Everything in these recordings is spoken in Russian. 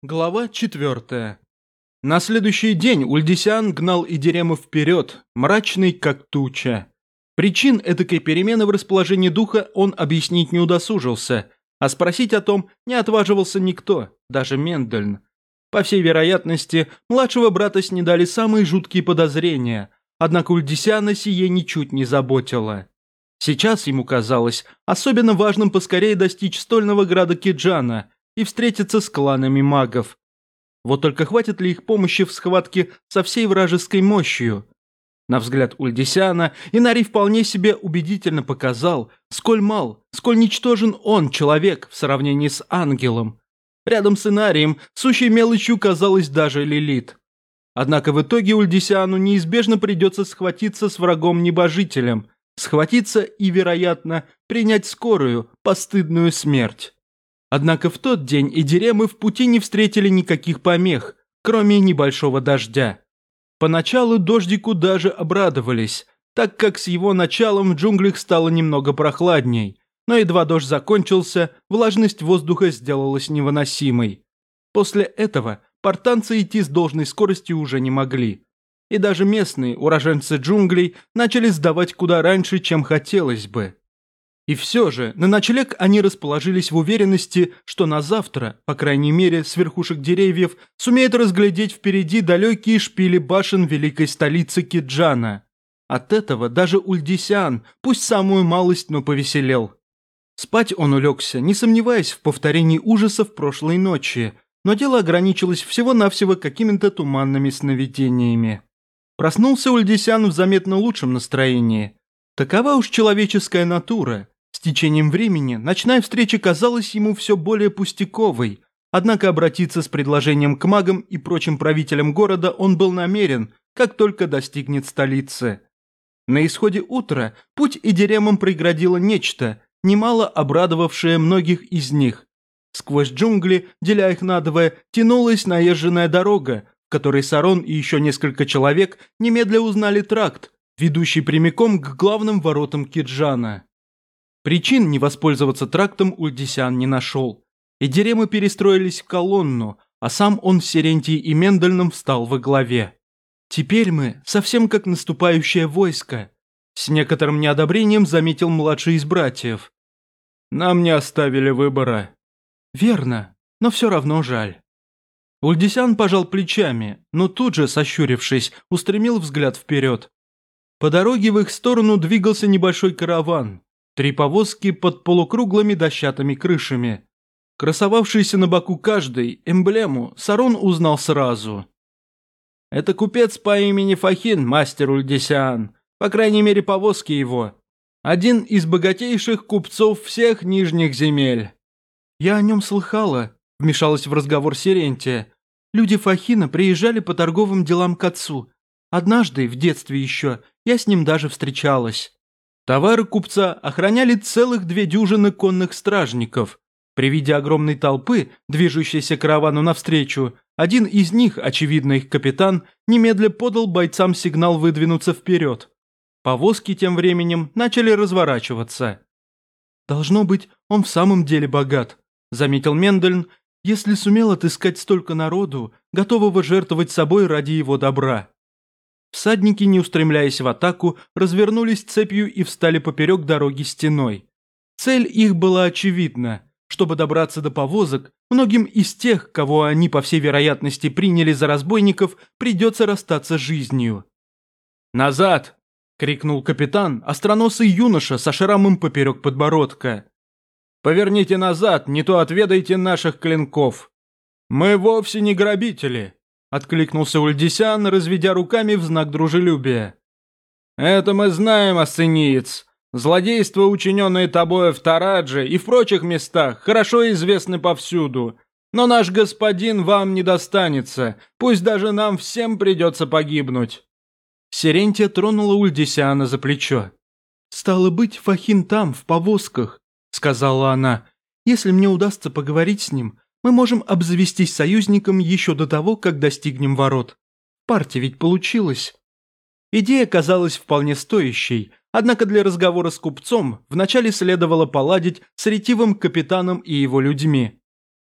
Глава 4. На следующий день Ульдисян гнал Идирема вперед, мрачный как туча. Причин этакой перемены в расположении духа он объяснить не удосужился, а спросить о том не отваживался никто, даже Мендельн. По всей вероятности, младшего брата снедали самые жуткие подозрения, однако Ульдисяна сие ничуть не заботило. Сейчас ему казалось особенно важным поскорее достичь стольного града Киджана и встретиться с кланами магов. Вот только хватит ли их помощи в схватке со всей вражеской мощью? На взгляд Ульдисяна, Инарий вполне себе убедительно показал, сколь мал, сколь ничтожен он, человек, в сравнении с ангелом. Рядом с Инарием сущей мелочью казалась даже Лилит. Однако в итоге Ульдисяну неизбежно придется схватиться с врагом-небожителем, схватиться и, вероятно, принять скорую, постыдную смерть. Однако в тот день Идиремы в пути не встретили никаких помех, кроме небольшого дождя. Поначалу дождику даже обрадовались, так как с его началом в джунглях стало немного прохладней, но едва дождь закончился, влажность воздуха сделалась невыносимой. После этого спартанцы идти с должной скоростью уже не могли. И даже местные уроженцы джунглей начали сдавать куда раньше, чем хотелось бы. И все же, на ночлег они расположились в уверенности, что на завтра, по крайней мере, с верхушек деревьев, сумеют разглядеть впереди далекие шпили башен великой столицы Киджана. От этого даже Ульдисян, пусть самую малость, но повеселел. Спать он улегся, не сомневаясь в повторении ужасов прошлой ночи, но дело ограничилось всего-навсего какими-то туманными сновидениями. Проснулся Ульдисян в заметно лучшем настроении. Такова уж человеческая натура. С течением времени ночная встреча казалась ему все более пустяковой, однако обратиться с предложением к магам и прочим правителям города он был намерен, как только достигнет столицы. На исходе утра путь Идиремам преградило нечто, немало обрадовавшее многих из них. Сквозь джунгли, деля их надвое, тянулась наезженная дорога, в которой Сарон и еще несколько человек немедля узнали тракт, ведущий прямиком к главным воротам Киджана. Причин не воспользоваться трактом Ульдисян не нашел. Идиремы перестроились в колонну, а сам он с Серентией и Мендельном встал во главе. «Теперь мы совсем как наступающее войско», — с некоторым неодобрением заметил младший из братьев. «Нам не оставили выбора». «Верно, но все равно жаль». Ульдисян пожал плечами, но тут же, сощурившись, устремил взгляд вперед. По дороге в их сторону двигался небольшой караван. 3 повозки под полукруглыми дощатыми крышами. Красовавшийся на боку каждой эмблему Сарон узнал сразу. «Это купец по имени Фахин, мастер Ульдисян, по крайней мере повозки его. Один из богатейших купцов всех нижних земель». «Я о нем слыхала», — вмешалась в разговор Серентия. «Люди Фахина приезжали по торговым делам к отцу. Однажды, в детстве еще, я с ним даже встречалась». Товары купца охраняли целых 2 дюжины конных стражников. При виде огромной толпы, движущейся каравану навстречу, один из них, очевидно их капитан, немедля подал бойцам сигнал выдвинуться вперед. Повозки тем временем начали разворачиваться. «Должно быть, он в самом деле богат», — заметил Мендельн, «если сумел отыскать столько народу, готового жертвовать собой ради его добра». Всадники, не устремляясь в атаку, развернулись цепью и встали поперек дороги стеной. Цель их была очевидна. Чтобы добраться до повозок, многим из тех, кого они, по всей вероятности, приняли за разбойников, придется расстаться с жизнью. «Назад!» — крикнул капитан, остроносый юноша со шрамом поперек подбородка. «Поверните назад, не то отведайте наших клинков. Мы вовсе не грабители!» — откликнулся Ульдисян, разведя руками в знак дружелюбия. «Это мы знаем, ассениец. Злодейства, учиненные тобой в Тарадже и в прочих местах, хорошо известны повсюду. Но наш господин вам не достанется, пусть даже нам всем придется погибнуть». Серентия тронула Ульдисяна за плечо. «Стало быть, Фахин там, в повозках», — сказала она. «Если мне удастся поговорить с ним, мы можем обзавестись союзником еще до того, как достигнем ворот. Партия ведь получилась». Идея казалась вполне стоящей, однако для разговора с купцом вначале следовало поладить с ретивым капитаном и его людьми.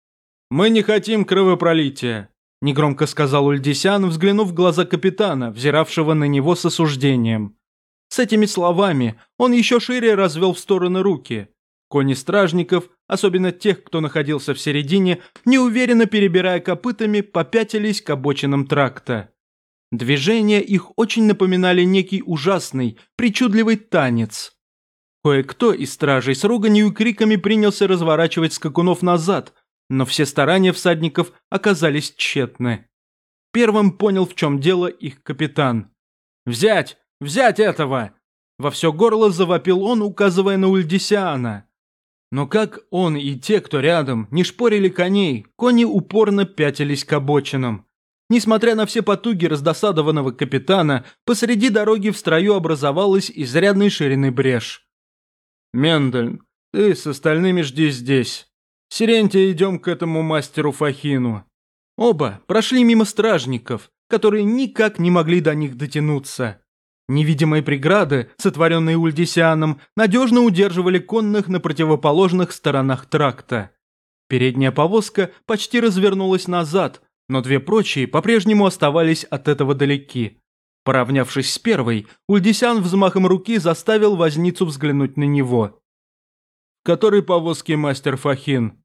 «Мы не хотим кровопролития», – негромко сказал Ульдисян, взглянув в глаза капитана, взиравшего на него с осуждением. С этими словами он еще шире развел в стороны руки. Кони стражников, особенно тех, кто находился в середине, неуверенно перебирая копытами, попятились к обочинам тракта. Движения их очень напоминали некий ужасный, причудливый танец. Кое-кто из стражей с руганью и криками принялся разворачивать скакунов назад, но все старания всадников оказались тщетны. Первым понял, в чем дело, их капитан. «Взять! Взять этого!» Во все горло завопил он, указывая на Ульдисяна. Но как он и те, кто рядом, не шпорили коней, кони упорно пятились к обочинам. Несмотря на все потуги раздосадованного капитана, посреди дороги в строю образовалась изрядной ширины брешь. «Мендельн, ты с остальными жди здесь. Сирентия, идем к этому мастеру Фахину». Оба прошли мимо стражников, которые никак не могли до них дотянуться. Невидимые преграды, сотворенные Ульдисяном, надежно удерживали конных на противоположных сторонах тракта. Передняя повозка почти развернулась назад, но две прочие по-прежнему оставались от этого далеки. Поравнявшись с первой, Ульдисян взмахом руки заставил возницу взглянуть на него. «В которой повозке мастер Фахин?»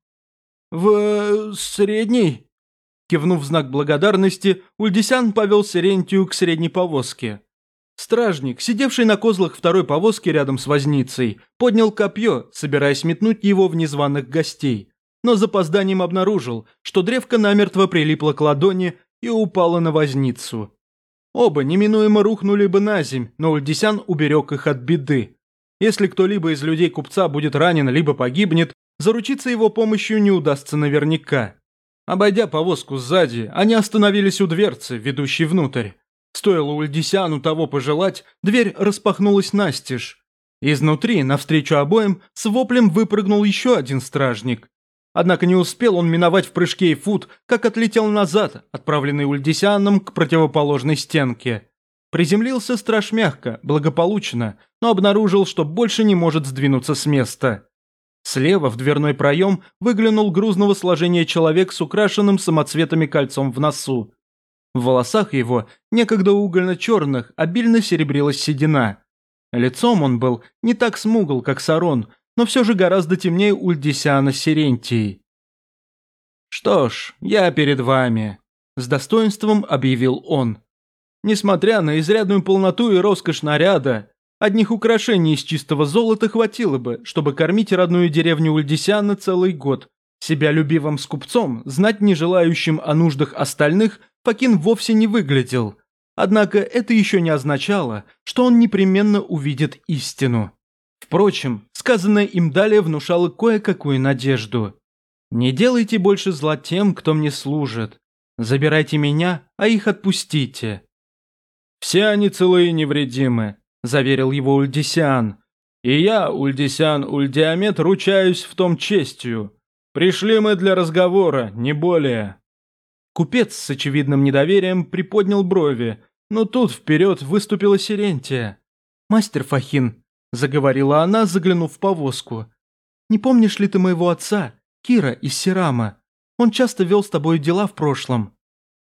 «В средней?» Кивнув в знак благодарности, Ульдисян повел Сирентию к средней повозке. Стражник, сидевший на козлах второй повозки рядом с возницей, поднял копье, собираясь метнуть его в незваных гостей, но с запозданием обнаружил, что древко намертво прилипло к ладони и упало на возницу. Оба неминуемо рухнули бы на земь, но Ульдисян уберег их от беды. Если кто-либо из людей купца будет ранен либо погибнет, заручиться его помощью не удастся наверняка. Обойдя повозку сзади, они остановились у дверцы, ведущей внутрь. Стоило Ульдисяну того пожелать, дверь распахнулась настежь. Изнутри, навстречу обоим, с воплем выпрыгнул еще один стражник. Однако не успел он миновать в прыжке и фут, как отлетел назад, отправленный Ульдисяном к противоположной стенке. Приземлился страж мягко, благополучно, но обнаружил, что больше не может сдвинуться с места. Слева в дверной проем выглянул грузного сложения человек с украшенным самоцветами кольцом в носу. В волосах его, некогда угольно-черных, обильно серебрилась седина. Лицом он был не так смугл, как Сарон, но все же гораздо темнее Ульдисяна Сирентии. «Что ж, я перед вами», – с достоинством объявил он. Несмотря на изрядную полноту и роскошь наряда, одних украшений из чистого золота хватило бы, чтобы кормить родную деревню Ульдисяна целый год. Себя любивым скупцом, знать не желающим о нуждах остальных, Фахин вовсе не выглядел. Однако это еще не означало, что он непременно увидит истину. Впрочем, сказанное им далее внушало кое-какую надежду. «Не делайте больше зла тем, кто мне служит. Забирайте меня, а их отпустите». «Все они целы и невредимы», – заверил его Ульдисян. «И я, Ульдисян Ульдиамет, ручаюсь в том честью. Пришли мы для разговора, не более». Купец с очевидным недоверием приподнял брови, но тут вперед выступила Сирентия. «Мастер Фахин», – заговорила она, заглянув в повозку, – «не помнишь ли ты моего отца, Кира из Серама? Он часто вел с тобой дела в прошлом».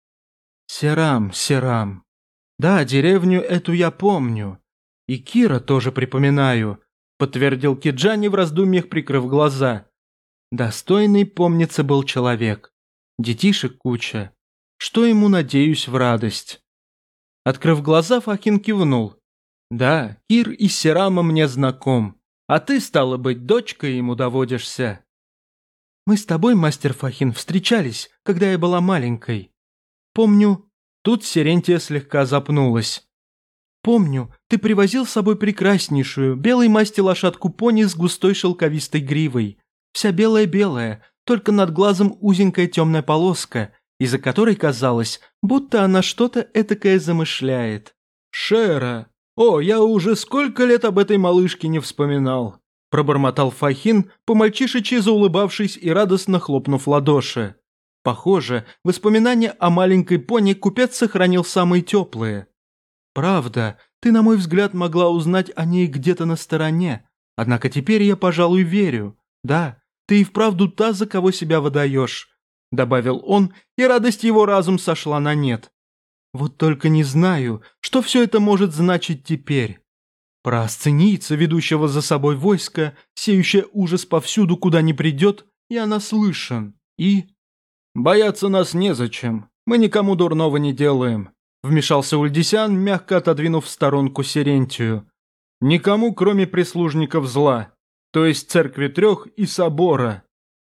Серам. Да, деревню эту я помню. И Кира тоже припоминаю», – подтвердил Киджани в раздумьях, прикрыв глаза. «Достойный, помнится, был человек. Детишек куча. Что ему, надеюсь, в радость?» Открыв глаза, Фахин кивнул. «Да, Кир из Серама мне знаком. А ты, стало быть, дочкой ему доводишься». «Мы с тобой, мастер Фахин, встречались, когда я была маленькой. Помню...» Тут Сирентия слегка запнулась. «Помню, ты привозил с собой прекраснейшую, белой масти лошадку пони с густой шелковистой гривой. Вся белая-белая, только над глазом узенькая темная полоска, из-за которой казалось, будто она что-то этакое замышляет». «Шера! О, я уже сколько лет об этой малышке не вспоминал!» Пробормотал Фахин, по-мальчишечьи заулыбавшись и радостно хлопнув ладоши. Похоже, воспоминания о маленькой пони купец сохранил самые теплые. «Правда, ты, на мой взгляд, могла узнать о ней где-то на стороне. Однако теперь я, пожалуй, верю. Да, ты и вправду та, за кого себя выдаешь. добавил он, и радость его разум сошла на нет. Вот только не знаю, что все это может значить теперь. Про асценийца, ведущего за собой войско, сеющее ужас повсюду, куда ни придет, я наслышан. И... «Бояться нас незачем, мы никому дурного не делаем», вмешался Ульдисян, мягко отодвинув в сторонку Сирентию. «Никому, кроме прислужников зла, то есть Церкви Трех и Собора».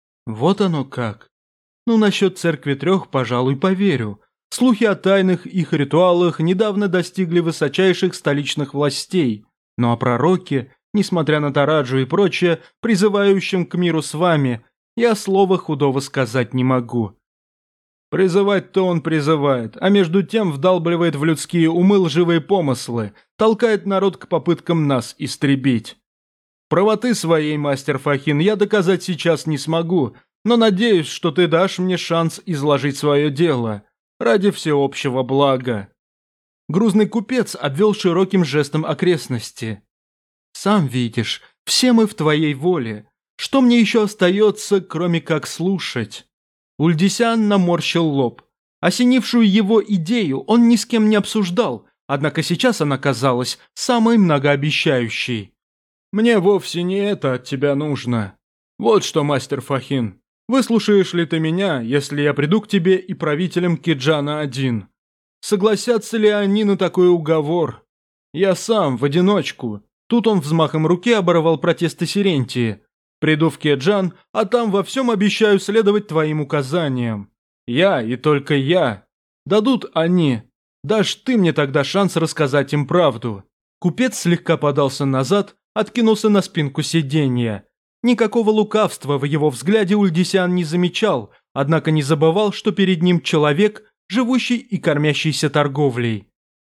Вот оно как. Ну, насчет Церкви Трех, пожалуй, поверю. Слухи о тайных их ритуалах недавно достигли высочайших столичных властей. Ну а пророки, несмотря на Тараджу и прочее, призывающим к миру с вами, я слова худого сказать не могу. Призывать-то он призывает, а между тем вдалбливает в людские умы лживые помыслы, толкает народ к попыткам нас истребить. Правоты своей, мастер Фахин, я доказать сейчас не смогу, но надеюсь, что ты дашь мне шанс изложить свое дело, ради всеобщего блага. Грузный купец обвел широким жестом окрестности. «Сам видишь, все мы в твоей воле. Что мне еще остается, кроме как слушать?» Ульдисян наморщил лоб. Осенившую его идею он ни с кем не обсуждал, однако сейчас она казалась самой многообещающей. «Мне вовсе не это от тебя нужно. Вот что, мастер Фахин, выслушаешь ли ты меня, если я приду к тебе и правителям Киджана-1? Согласятся ли они на такой уговор? Я сам, в одиночку». Тут он взмахом руки оборвал протесты Сирентии. «Приду в Кеджан, а там во всем обещаю следовать твоим указаниям. Я и только я. Дадут они. Дашь ты мне тогда шанс рассказать им правду». Купец слегка подался назад, откинулся на спинку сиденья. Никакого лукавства в его взгляде Ульдисян не замечал, однако не забывал, что перед ним человек, живущий и кормящийся торговлей.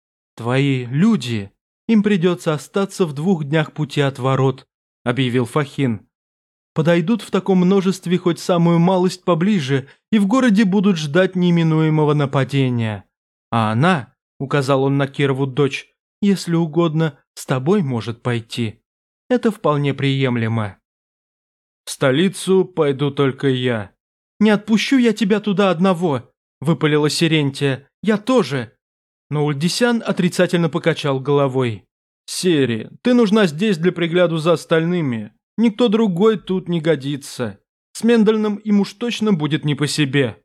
«Твои люди, им придется остаться в 2 днях пути от ворот», — объявил Фахин. «Подойдут в таком множестве хоть самую малость поближе и в городе будут ждать неминуемого нападения. А она, — указал он на Кирову дочь, — если угодно, с тобой может пойти. Это вполне приемлемо». «В столицу пойду только я». «Не отпущу я тебя туда одного», — выпалила Сирентия. «Я тоже». Но Ульдисян отрицательно покачал головой. «Сери, ты нужна здесь для пригляду за остальными. Никто другой тут не годится. С Мендельным им уж точно будет не по себе».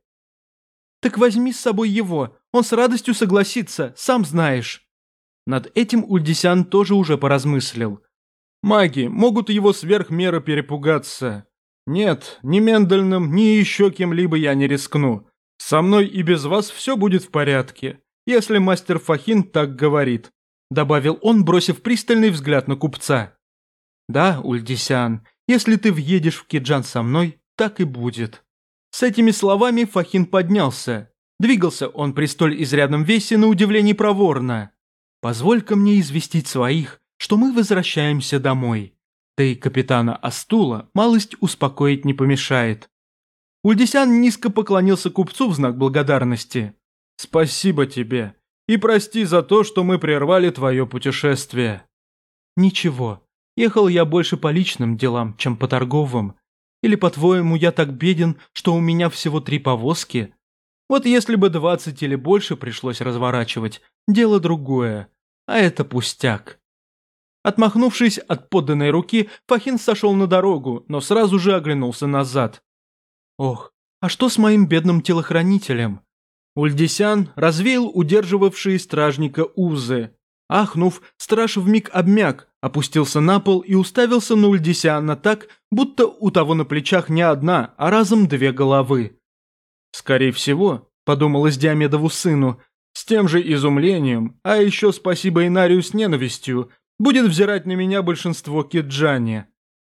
«Так возьми с собой его, он с радостью согласится, сам знаешь». Над этим Ульдисян тоже уже поразмыслил. «Маги могут его сверх меры перепугаться. Нет, ни Мендельным, ни еще кем-либо я не рискну. Со мной и без вас все будет в порядке, если мастер Фахин так говорит», добавил он, бросив пристальный взгляд на купца. «Да, Ульдисян, если ты въедешь в Киджан со мной, так и будет». С этими словами Фахин поднялся. Двигался он при столь изрядном весе на удивление проворно. «Позволь-ка мне известить своих, что мы возвращаемся домой. Да и капитана Астула малость успокоить не помешает». Ульдисян низко поклонился купцу в знак благодарности. «Спасибо тебе, и прости за то, что мы прервали твое путешествие». «Ничего, ехал я больше по личным делам, чем по торговым. Или, по-твоему, я так беден, что у меня всего 3 повозки? Вот если бы 20 или больше пришлось разворачивать, дело другое, а это пустяк». Отмахнувшись от подданной руки, Фахин сошел на дорогу, но сразу же оглянулся назад. «Ох, а что с моим бедным телохранителем?» Ульдисян развеял удерживавшие стражника узы. Ахнув, страж вмиг обмяк, опустился на пол и уставился на Ульдисяна так, будто у того на плечах не одна, а разом 2 головы. «Скорее всего, — подумалось Диомедову сыну, — с тем же изумлением, а еще спасибо Инарию с ненавистью, будет взирать на меня большинство киджане».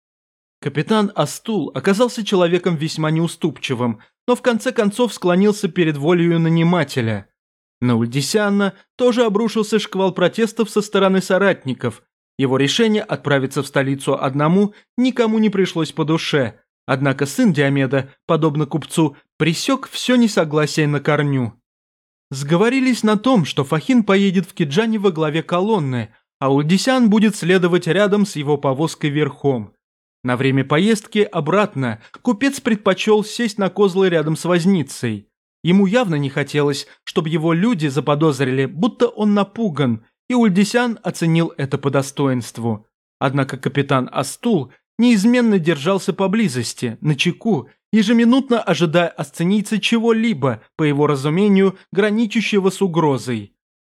Капитан Астул оказался человеком весьма неуступчивым, но в конце концов склонился перед волею нанимателя. На Ульдисяна тоже обрушился шквал протестов со стороны соратников. Его решение отправиться в столицу одному никому не пришлось по душе, однако сын Диомеда, подобно купцу, пресек все несогласие на корню. Сговорились на том, что Фахин поедет в Киджане во главе колонны, а Ульдисян будет следовать рядом с его повозкой верхом. На время поездки обратно купец предпочел сесть на козлы рядом с возницей. Ему явно не хотелось, чтобы его люди заподозрили, будто он напуган, и Ульдисян оценил это по достоинству. Однако капитан Астул неизменно держался поблизости, начеку, ежеминутно ожидая асценийца чего-либо, по его разумению, граничащего с угрозой.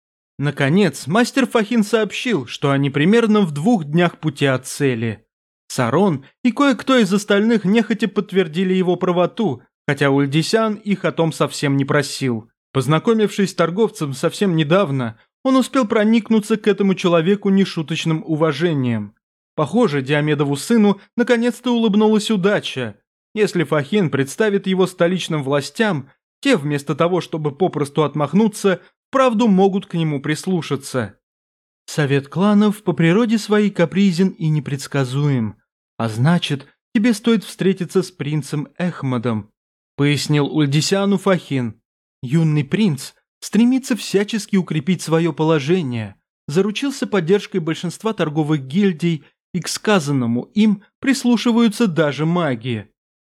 Наконец, мастер Фахин сообщил, что они примерно в 2 днях пути от цели. Сарон и кое-кто из остальных нехотя подтвердили его правоту, хотя Ульдисян их о том совсем не просил. Познакомившись с торговцем совсем недавно, он успел проникнуться к этому человеку нешуточным уважением. Похоже, Диомедову сыну наконец-то улыбнулась удача. Если Фахин представит его столичным властям, те вместо того, чтобы попросту отмахнуться, вправду могут к нему прислушаться. Совет кланов по природе своей капризен и непредсказуем, а значит, тебе стоит встретиться с принцем Эхмадом, пояснил Ульдисяну Фахин. Юный принц стремится всячески укрепить свое положение, заручился поддержкой большинства торговых гильдий, и к сказанному им прислушиваются даже маги.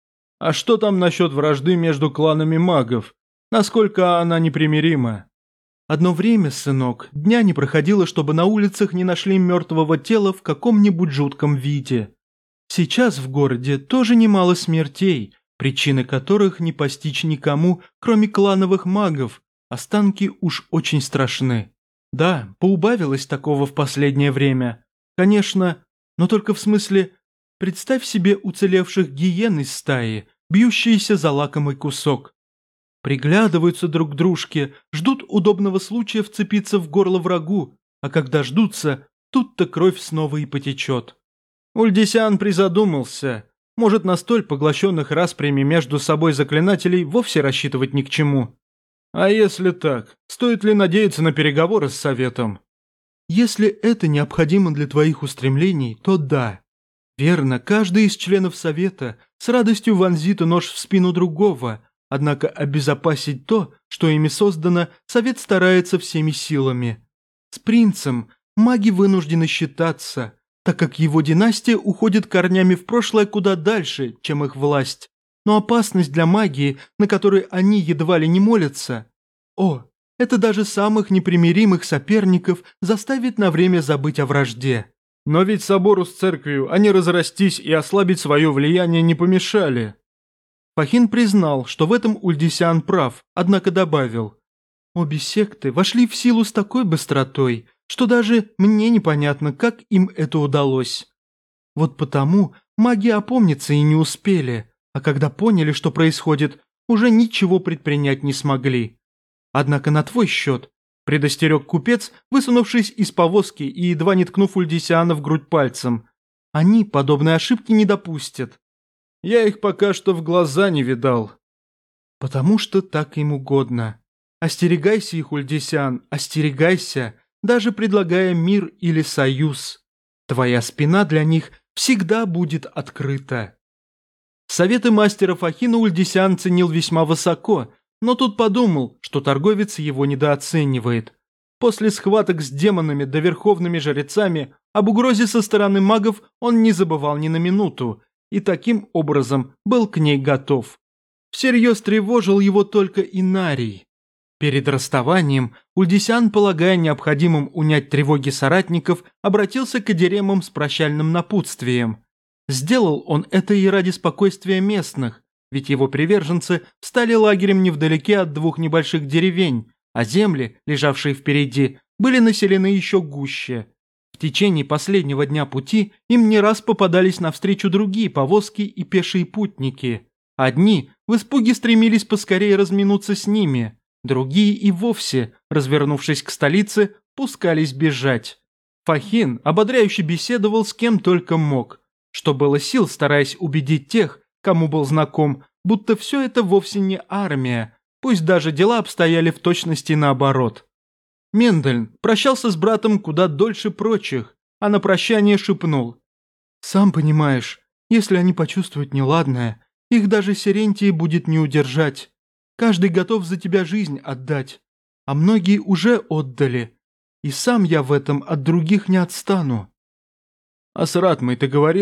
А что там насчет вражды между кланами магов? Насколько она непримирима? Одно время, сынок, дня не проходило, чтобы на улицах не нашли мертвого тела в каком-нибудь жутком виде. Сейчас в городе тоже немало смертей, причины которых не постичь никому, кроме клановых магов. Останки уж очень страшны. Да, поубавилось такого в последнее время. Конечно, но только в смысле, представь себе уцелевших гиен из стаи, бьющиеся за лакомый кусок. Приглядываются друг к дружке, ждут удобного случая вцепиться в горло врагу, а когда ждутся, тут-то кровь снова и потечет. Ульдисян призадумался. Может, на столь поглощенных распрями между собой заклинателей вовсе рассчитывать ни к чему. А если так, стоит ли надеяться на переговоры с советом? Если это необходимо для твоих устремлений, то да. Верно, каждый из членов совета с радостью вонзит нож в спину другого, однако обезопасить то, что ими создано, совет старается всеми силами. С принцем маги вынуждены считаться, так как его династия уходит корнями в прошлое куда дальше, чем их власть. Но опасность для магии, на которой они едва ли не молятся, это даже самых непримиримых соперников заставит на время забыть о вражде. Но ведь собору с церковью они разрастись и ослабить свое влияние не помешали. Фахин признал, что в этом Ульдисян прав, однако добавил: обе секты вошли в силу с такой быстротой, что даже мне непонятно, как им это удалось. Вот потому маги опомниться и не успели, а когда поняли, что происходит, уже ничего предпринять не смогли. Однако на твой счет, предостерег купец, высунувшись из повозки и едва не ткнув Ульдисяна в грудь пальцем, они подобной ошибки не допустят. Я их пока что в глаза не видал. Потому что так им угодно. Остерегайся их, Ульдисян, остерегайся, даже предлагая мир или союз. Твоя спина для них всегда будет открыта. Советы мастера Фахина Ульдисян ценил весьма высоко, но тут подумал, что торговец его недооценивает. После схваток с демонами да верховными жрецами об угрозе со стороны магов он не забывал ни на минуту, и таким образом был к ней готов. Всерьез тревожил его только Инарий. Перед расставанием Ульдисян, полагая необходимым унять тревоги соратников, обратился к Эдиремам с прощальным напутствием. Сделал он это и ради спокойствия местных, ведь его приверженцы встали лагерем невдалеке от 2 небольших деревень, а земли, лежавшие впереди, были населены еще гуще. В течение последнего дня пути им не раз попадались навстречу другие повозки и пешие путники. Одни в испуге стремились поскорее разминуться с ними, другие и вовсе, развернувшись к столице, пускались бежать. Фахин ободряюще беседовал с кем только мог, что было сил, стараясь убедить тех, кому был знаком, будто все это вовсе не армия, пусть даже дела обстояли в точности наоборот. Мендельн прощался с братом куда дольше прочих, а на прощание шепнул: «Сам понимаешь, если они почувствуют неладное, их даже Серентии будет не удержать. Каждый готов за тебя жизнь отдать, а многие уже отдали, и сам я в этом от других не отстану». «А с Ратмой ты говорил?»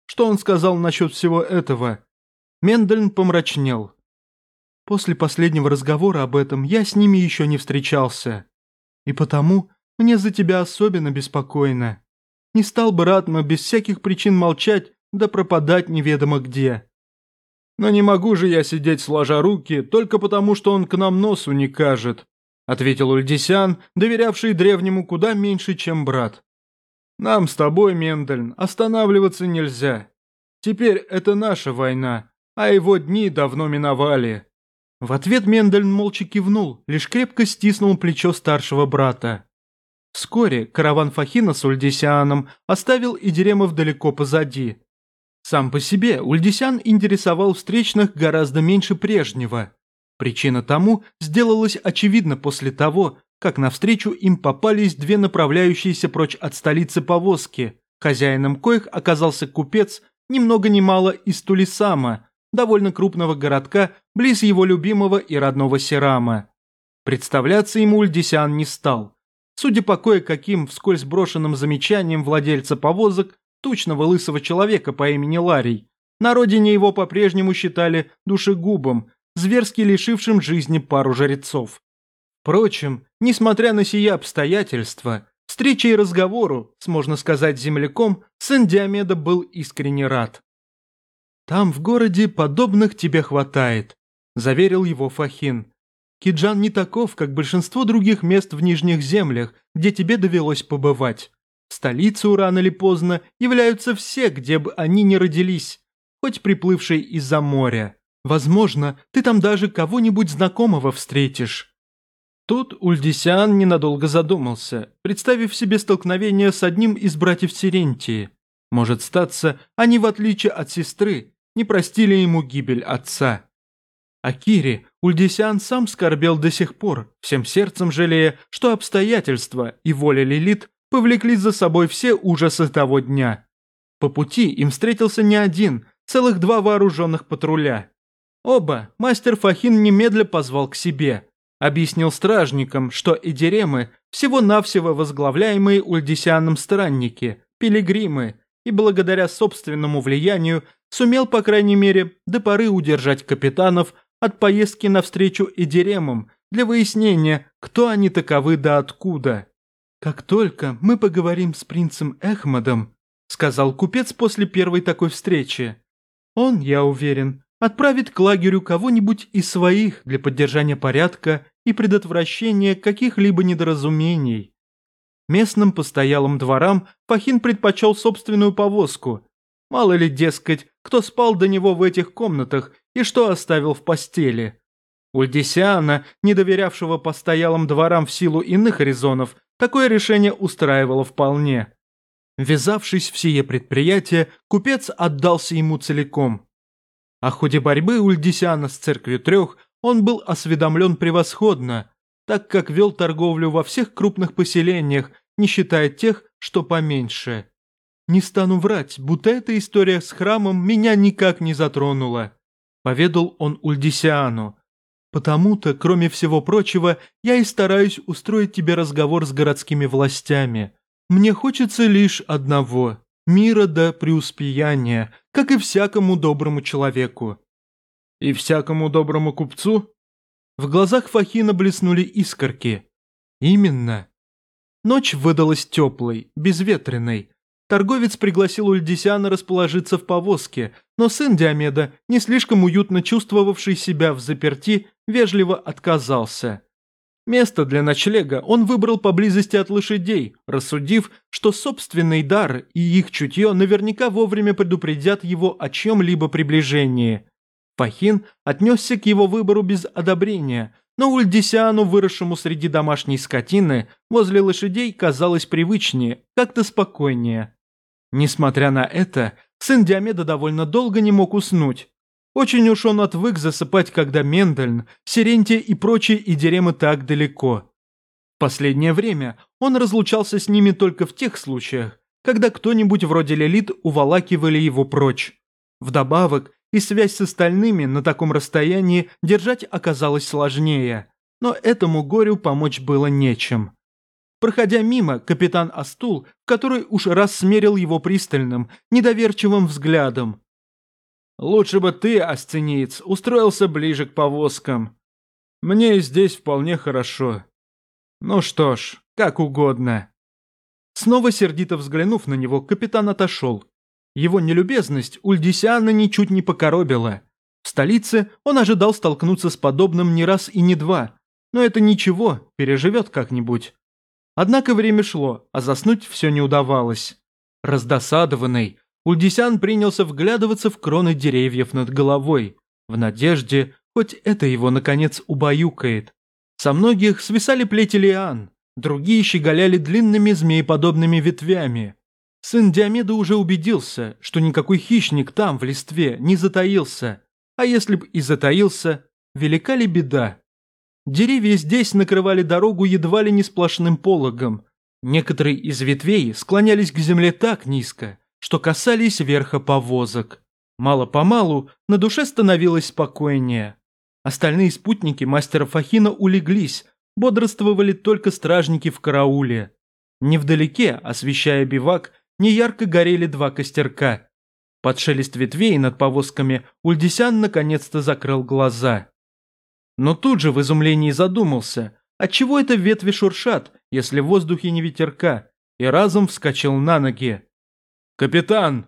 Что он сказал насчет всего этого?» Мендельн помрачнел. «После последнего разговора об этом я с ними еще не встречался. И потому мне за тебя особенно беспокойно. Не стал бы Ратма без всяких причин молчать да пропадать неведомо где». «Но не могу же я сидеть сложа руки только потому, что он к нам носу не кажет», ответил Ульдисян, доверявший древнему куда меньше, чем брат. «Нам с тобой, Мендельн, останавливаться нельзя. Теперь это наша война, а его дни давно миновали». В ответ Мендельн молча кивнул, лишь крепко стиснул плечо старшего брата. Вскоре караван Фахина с Ульдисяном оставил Идиремов далеко позади. Сам по себе Ульдисян интересовал встречных гораздо меньше прежнего. Причина тому сделалась очевидна после того, как навстречу им попались две направляющиеся прочь от столицы повозки, хозяином коих оказался купец ни много ни мало из Тулисама, довольно крупного городка близ его любимого и родного Серама. Представляться ему Ульдисян не стал. Судя по кое-каким вскользь брошенным замечаниям владельца повозок, тучного лысого человека по имени Ларий, на родине его по-прежнему считали душегубом, зверски лишившим жизни пару жрецов. Впрочем, несмотря на сие обстоятельства, встрече и разговору с, можно сказать, земляком, сын Диомеда был искренне рад. «Там, в городе, подобных тебе хватает», – заверил его Фахин. «Киджан не таков, как большинство других мест в Нижних землях, где тебе довелось побывать. В столицу рано или поздно являются все, где бы они ни родились, хоть приплывшие из-за моря. Возможно, ты там даже кого-нибудь знакомого встретишь». Тут Ульдисян ненадолго задумался, представив себе столкновение с одним из братьев Сирентии. Может статься, они, в отличие от сестры, не простили ему гибель отца. О Кире Ульдисян сам скорбел до сих пор, всем сердцем жалея, что обстоятельства и воля Лилит повлекли за собой все ужасы того дня. По пути им встретился не один, целых два вооруженных патруля. Оба мастер Фахин немедля позвал к себе, объяснил стражникам, что Идиремы всего-навсего возглавляемые Ульдисяном странники, пилигримы, и благодаря собственному влиянию сумел, по крайней мере, до поры удержать капитанов от поездки навстречу Идиремам для выяснения, кто они таковы да откуда. «Как только мы поговорим с принцем Эхмадом», — сказал купец после первой такой встречи, — «он, я уверен, отправит к лагерю кого-нибудь из своих для поддержания порядка и предотвращения каких-либо недоразумений». Местным постоялым дворам Фахин предпочел собственную повозку. Мало ли, дескать, кто спал до него в этих комнатах и что оставил в постели. Ульдисяна, не доверявшего постоялым дворам в силу иных резонов, такое решение устраивало вполне. Ввязавшись в сие предприятие, купец отдался ему целиком. О ходе борьбы Ульдисяна с Церковью Трех он был осведомлен превосходно, так как вел торговлю во всех крупных поселениях, не считая тех, что поменьше. «Не стану врать, будто эта история с храмом меня никак не затронула», — поведал он Ульдисяну. «Потому-то, кроме всего прочего, я и стараюсь устроить тебе разговор с городскими властями. Мне хочется лишь одного — мира да преуспеяния, как и всякому доброму человеку». «И всякому доброму купцу?» В глазах Фахина блеснули искорки. «Именно». Ночь выдалась теплой, безветренной. Торговец пригласил Ульдисяна расположиться в повозке, но сын Диомеда, не слишком уютно чувствовавший себя в заперти, вежливо отказался. Место для ночлега он выбрал поблизости от лошадей, рассудив, что собственный дар и их чутье наверняка вовремя предупредят его о чем-либо приближении. Фахин отнесся к его выбору без одобрения, но Ульдисяну, выросшему среди домашней скотины, возле лошадей казалось привычнее, как-то спокойнее. Несмотря на это, сын Диомеда довольно долго не мог уснуть. Очень уж он отвык засыпать, когда Мендельн, Сирентия и прочие Идиремы так далеко. В последнее время он разлучался с ними только в тех случаях, когда кто-нибудь вроде Лилит уволакивали его прочь. Вдобавок, и связь с остальными на таком расстоянии держать оказалось сложнее, но этому горю помочь было нечем. проходя мимо, капитан Астул, который уж раз смерил его пристальным, недоверчивым взглядом. «Лучше бы ты, асцениец, устроился ближе к повозкам. Мне здесь вполне хорошо. Ну что ж, как угодно». Снова сердито взглянув на него, капитан отошел. Его нелюбезность Ульдисиана ничуть не покоробила. В столице он ожидал столкнуться с подобным не раз и не два, но это ничего, переживет как-нибудь. Однако время шло, а заснуть все не удавалось. Раздосадованный, Ульдисиан принялся вглядываться в кроны деревьев над головой, в надежде, хоть это его, наконец, убаюкает. Со многих свисали плети лиан, другие щеголяли длинными змееподобными ветвями. Сын Диомеда уже убедился, что никакой хищник там, в листве, не затаился, а если б и затаился, велика ли беда? Деревья здесь накрывали дорогу едва ли не сплошным пологом. Некоторые из ветвей склонялись к земле так низко, что касались верха повозок. Мало-помалу на душе становилось спокойнее. Остальные спутники мастера Фахина улеглись, бодрствовали только стражники в карауле. Невдалеке, освещая бивак, неярко горели два костерка. Под шелест ветвей над повозками Ульдисян наконец-то закрыл глаза. Но тут же в изумлении задумался, отчего это ветви шуршат, если в воздухе не ветерка, и разом вскочил на ноги. «Капитан!»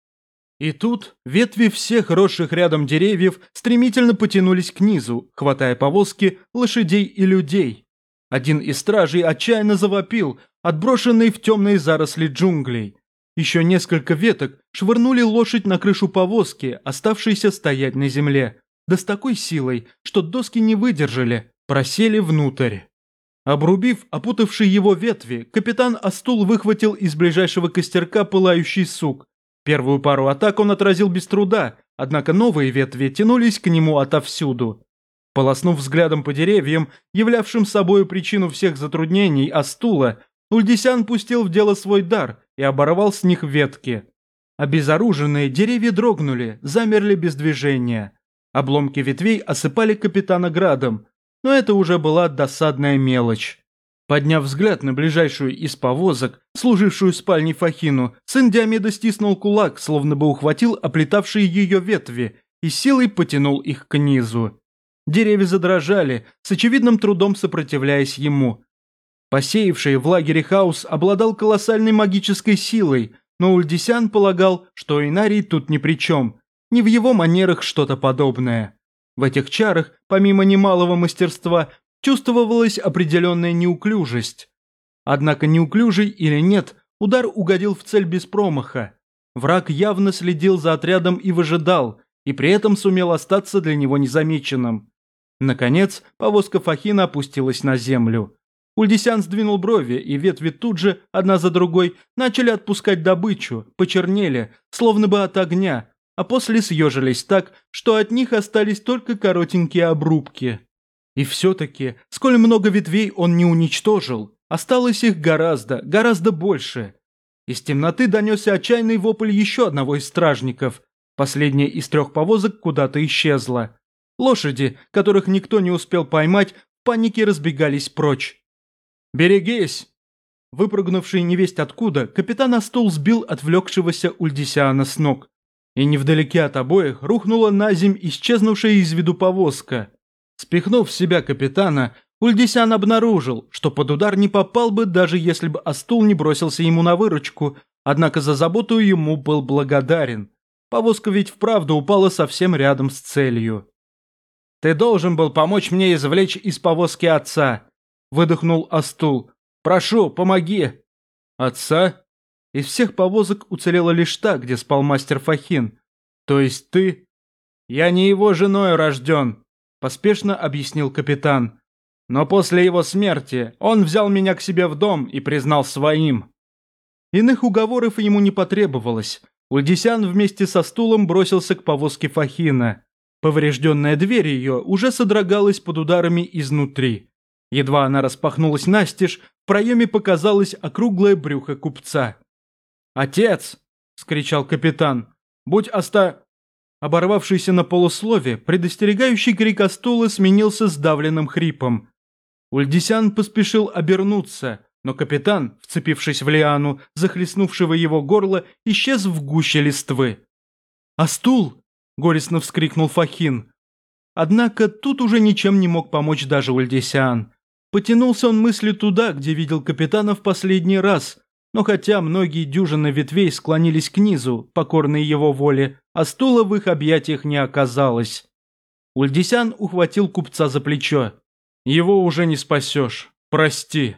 И тут ветви всех росших рядом деревьев стремительно потянулись к низу, хватая повозки, лошадей и людей. Один из стражей отчаянно завопил, отброшенный в темные заросли джунглей. Еще несколько веток швырнули лошадь на крышу повозки, оставшейся стоять на земле, да с такой силой, что доски не выдержали, просели внутрь. Обрубив опутавшие его ветви, капитан Астул выхватил из ближайшего костерка пылающий сук. Первую пару атак он отразил без труда, однако новые ветви тянулись к нему отовсюду. Полоснув взглядом по деревьям, являвшим собою причину всех затруднений Астула, Ульдисян пустил в дело свой дар и оборвал с них ветки. Обезоруженные деревья дрогнули, замерли без движения. Обломки ветвей осыпали капитана градом, но это уже была досадная мелочь. Подняв взгляд на ближайшую из повозок, служившую спальней Фахину, сын Диомеда стиснул кулак, словно бы ухватил оплетавшие ее ветви и силой потянул их к низу. Деревья задрожали, с очевидным трудом сопротивляясь ему. Посеявший в лагере хаос обладал колоссальной магической силой, но Ульдисян полагал, что Инарий тут ни при чем, не в его манерах что-то подобное. В этих чарах, помимо немалого мастерства, чувствовалась определенная неуклюжесть. Однако неуклюжий или нет, удар угодил в цель без промаха. Враг явно следил за отрядом и выжидал, и при этом сумел остаться для него незамеченным. Наконец, повозка Фахина опустилась на землю. Ульдисян сдвинул брови, и ветви тут же, одна за другой, начали отпускать добычу, почернели, словно бы от огня, а после съежились так, что от них остались только коротенькие обрубки. И все-таки, сколь много ветвей он не уничтожил, осталось их гораздо, гораздо больше. Из темноты донесся отчаянный вопль еще одного из стражников. Последняя из 3 повозок куда-то исчезла. Лошади, которых никто не успел поймать, в панике разбегались прочь. «Берегись!» Выпрыгнувший невесть откуда, капитан Астул сбил отвлекшегося Ульдисиана с ног. И невдалеке от обоих рухнула на земь исчезнувшая из виду повозка. Спихнув в себя капитана, Ульдисян обнаружил, что под удар не попал бы, даже если бы Астул не бросился ему на выручку, однако за заботу ему был благодарен. Повозка ведь вправду упала совсем рядом с целью. «Ты должен был помочь мне извлечь из повозки отца», – выдохнул Астул. «Прошу, помоги!» «Отца?» Из всех повозок уцелела лишь та, где спал мастер Фахин. «То есть ты?» «Я не его женой рожден», – поспешно объяснил капитан. «Но после его смерти он взял меня к себе в дом и признал своим». Иных уговоров ему не потребовалось. Ульдисян вместе со стулом бросился к повозке Фахина. Поврежденная дверь ее уже содрогалась под ударами изнутри. Едва она распахнулась настежь, в проеме показалось округлое брюхо купца. «Отец!» – вскричал капитан. «Будь Оборвавшийся на полуслове, предостерегающий крик Астула сменился сдавленным хрипом. Ульдисян поспешил обернуться, Но капитан, вцепившись в лиану, захлестнувшего его горло, исчез в гуще листвы. «А стул?» – горестно вскрикнул Фахин. Однако тут уже ничем не мог помочь даже Ульдисян. Потянулся он мыслью туда, где видел капитана в последний раз, но хотя многие дюжины ветвей склонились к низу, покорные его воле, а стула в их объятиях не оказалось. Ульдисян ухватил купца за плечо. «Его уже не спасешь. Прости».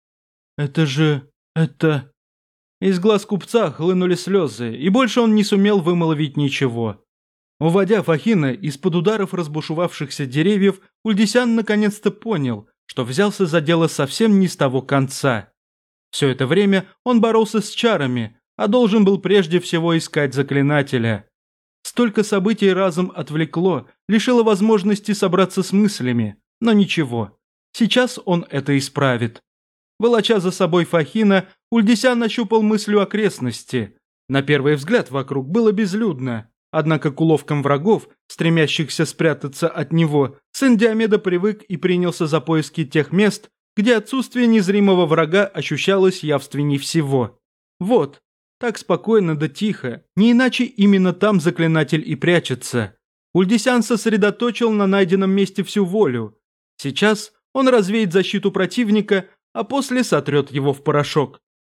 Это...» Из глаз купца хлынули слезы, и больше он не сумел вымолвить ничего. Уводя Фахина из-под ударов разбушевавшихся деревьев, Ульдисян наконец-то понял, что взялся за дело совсем не с того конца. Все это время он боролся с чарами, а должен был прежде всего искать заклинателя. Столько событий разом отвлекло, лишило возможности собраться с мыслями, но ничего, сейчас он это исправит. Волоча за собой Фахина, Ульдисян нащупал мыслью окрестности. На первый взгляд вокруг было безлюдно, однако к уловкам врагов, стремящихся спрятаться от него, сын Диомеда привык и принялся за поиски тех мест, где отсутствие незримого врага ощущалось явственней всего. Вот, так спокойно да тихо, не иначе именно там заклинатель и прячется. Ульдисян сосредоточил на найденном месте всю волю. Сейчас он развеет защиту противника, а после сотрет его в порошок.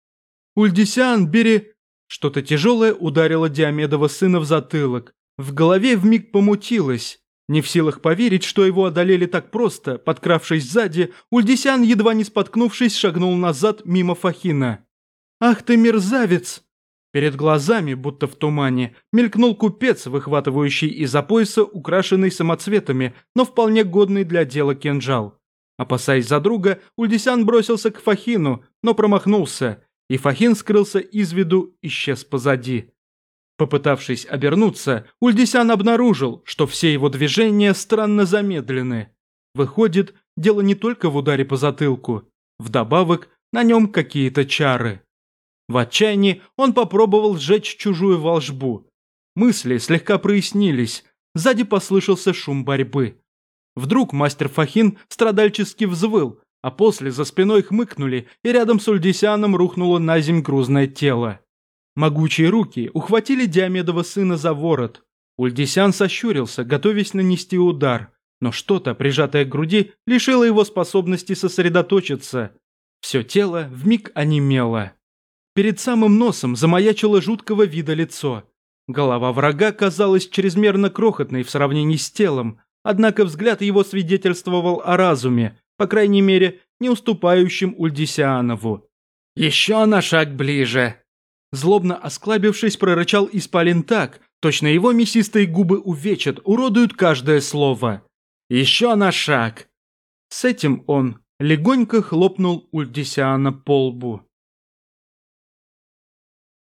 «Ульдисян, бери...» Что-то тяжелое ударило Диомедова сына в затылок. В голове вмиг помутилось. Не в силах поверить, что его одолели так просто, подкравшись сзади, Ульдисян, едва не споткнувшись, шагнул назад мимо Фахина. «Ах ты мерзавец!» Перед глазами, будто в тумане, мелькнул купец, выхватывающий из-за пояса украшенный самоцветами, но вполне годный для дела кинжал. Опасаясь за друга, Ульдисян бросился к Фахину, но промахнулся, и Фахин скрылся из виду, исчез позади. Попытавшись обернуться, Ульдисян обнаружил, что все его движения странно замедлены. Выходит, дело не только в ударе по затылку. Вдобавок, на нем какие-то чары. В отчаянии он попробовал сжечь чужую волшбу. Мысли слегка прояснились, сзади послышался шум борьбы. Вдруг мастер Фахин страдальчески взвыл, а после за спиной хмыкнули, и рядом с Ульдисяном рухнуло на земь грузное тело. Могучие руки ухватили Диомедова сына за ворот. Ульдисян сощурился, готовясь нанести удар, но что-то, прижатое к груди, лишило его способности сосредоточиться. Все тело вмиг онемело. Перед самым носом замаячило жуткого вида лицо. Голова врага казалась чрезмерно крохотной в сравнении с телом, однако взгляд его свидетельствовал о разуме, по крайней мере, не уступающем Ульдисянову. «Еще на шаг ближе!» Злобно осклабившись, прорычал Исполин так, точно его мясистые губы увечат, уродуют каждое слово. «Еще на шаг!» С этим он легонько хлопнул Ульдисяна по лбу.